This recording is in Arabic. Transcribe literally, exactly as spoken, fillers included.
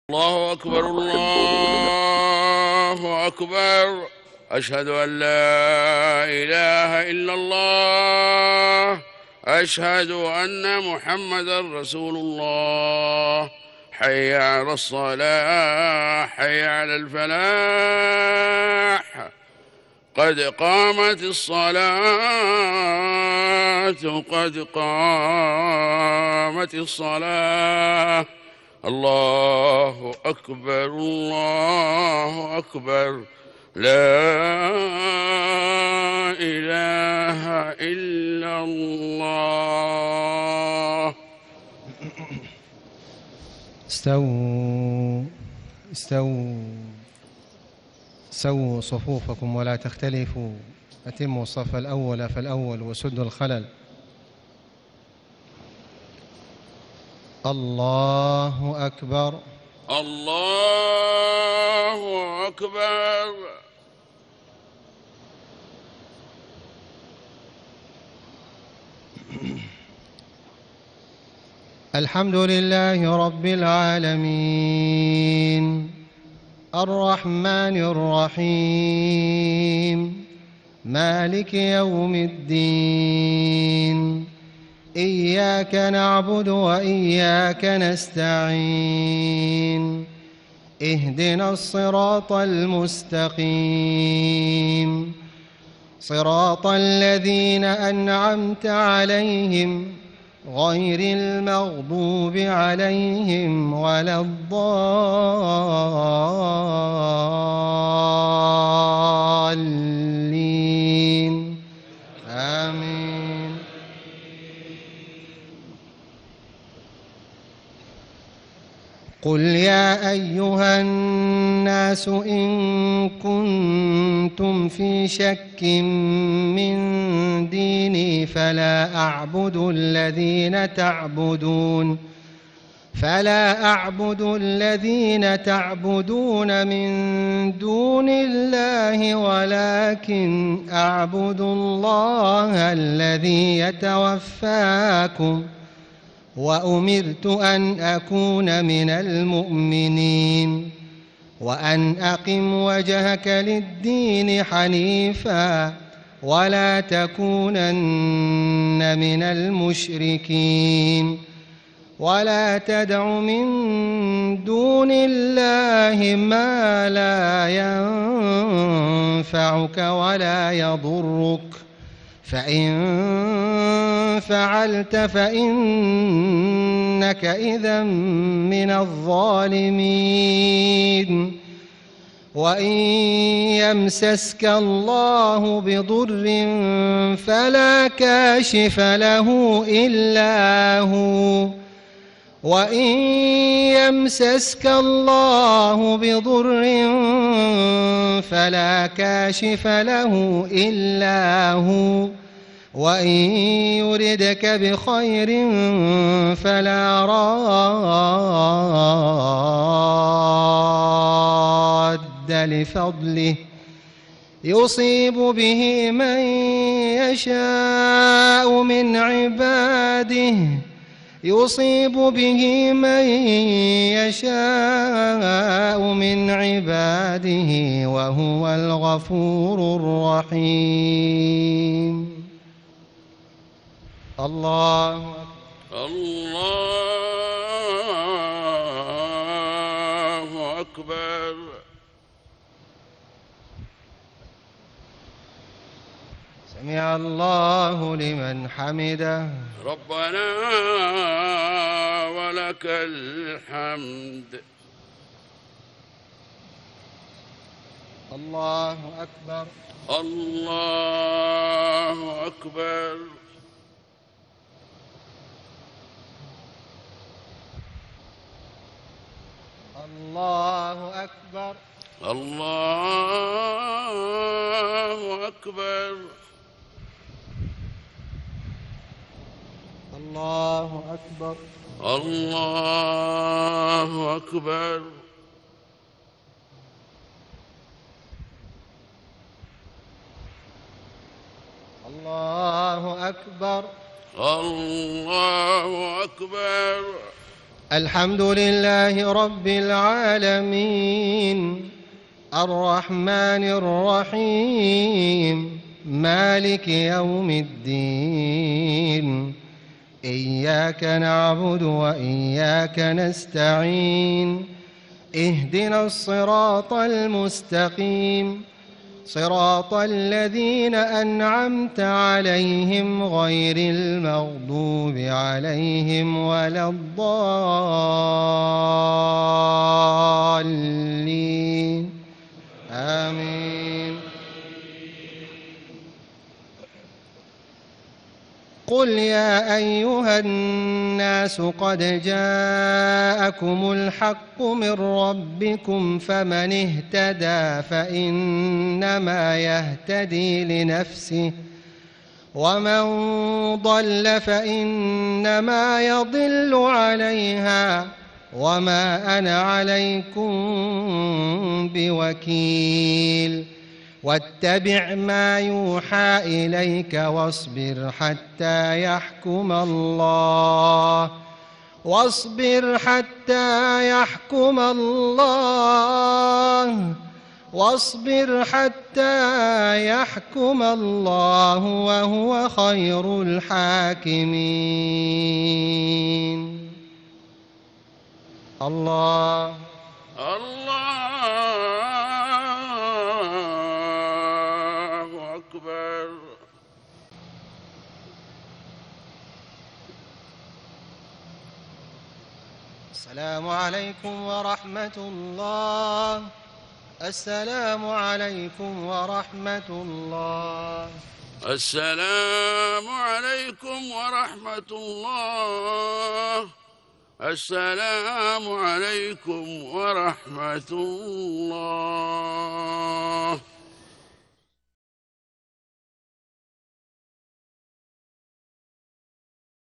الله أكبر الله أكبر. أشهد أن لا إله إلا الله. أشهد أن محمدا رسول الله. حي على الصلاة، حي على الفلاح، قد قامت الصلاة، قد قامت الصلاة. الله أكبر الله أكبر. لا إله إلا الله. استووا استووا سووا صفوفكم ولا تختلفوا. أتموا الصف الأول فالأول وسدوا الخلل. الله أكبر الله أكبر. الحمد لله رب العالمين الرحمن الرحيم مالك يوم الدين. إياك نعبد وإياك نستعين. اهدنا الصراط المستقيم، صراط الذين أنعمت عليهم غير المغضوب عليهم ولا الضالين. آمين. قل يا أيها الناس إن كنتم في شك من ديني فلا أعبد الذين تعبدون فلا أعبد الذين تعبدون من دون الله، ولكن أعبد الله الذي يتوفاكم، وأمرت أن أكون من المؤمنين، وأن أقم وجهك للدين حنيفا ولا تكونن من المشركين، ولا تدع من دون الله ما لا ينفعك ولا يضرك، فإن فعلت فإنك إذا من الظالمين. وإن يمسسك الله بضر فلا كاشف له إلا هو، وإن يمسسك الله بضر فلا كاشف له إلا هو، وإن يردك بخير فلا راد لفضله، يصيب به من يشاء من عباده يصيب به من يشاء من عباده وهو الغفور الرحيم. الله الله أكبر. سمع الله لمن حمده. ربنا ولك الحمد. الله أكبر الله أكبر. الله أكبر الله أكبر. الله أكبر الله أكبر. الله أكبر الله أكبر. الحمد لله رب العالمين الرحمن الرحيم مالك يوم الدين إياك نعبد وإياك نستعين اهدنا الصراط المستقيم صراط الذين أنعمت عليهم غير المغضوب عليهم ولا الضالين آمين. قل يا أيها الناس قد جاءكم الحق من ربكم فمن اهتدى فإنما يهتدي لنفسه ومن ضل فإنما يضل عليها وما أنا عليكم بوكيل واتبع ما يوحى إليك واصبر حتى يحكم الله واصبر حتى يحكم الله واصبر حتى يحكم الله وهو خير الحاكمين. الله الله أكبر. السلام عليكم ورحمة الله. السلام عليكم ورحمة الله. السلام عليكم ورحمة الله. السلام عليكم ورحمة الله.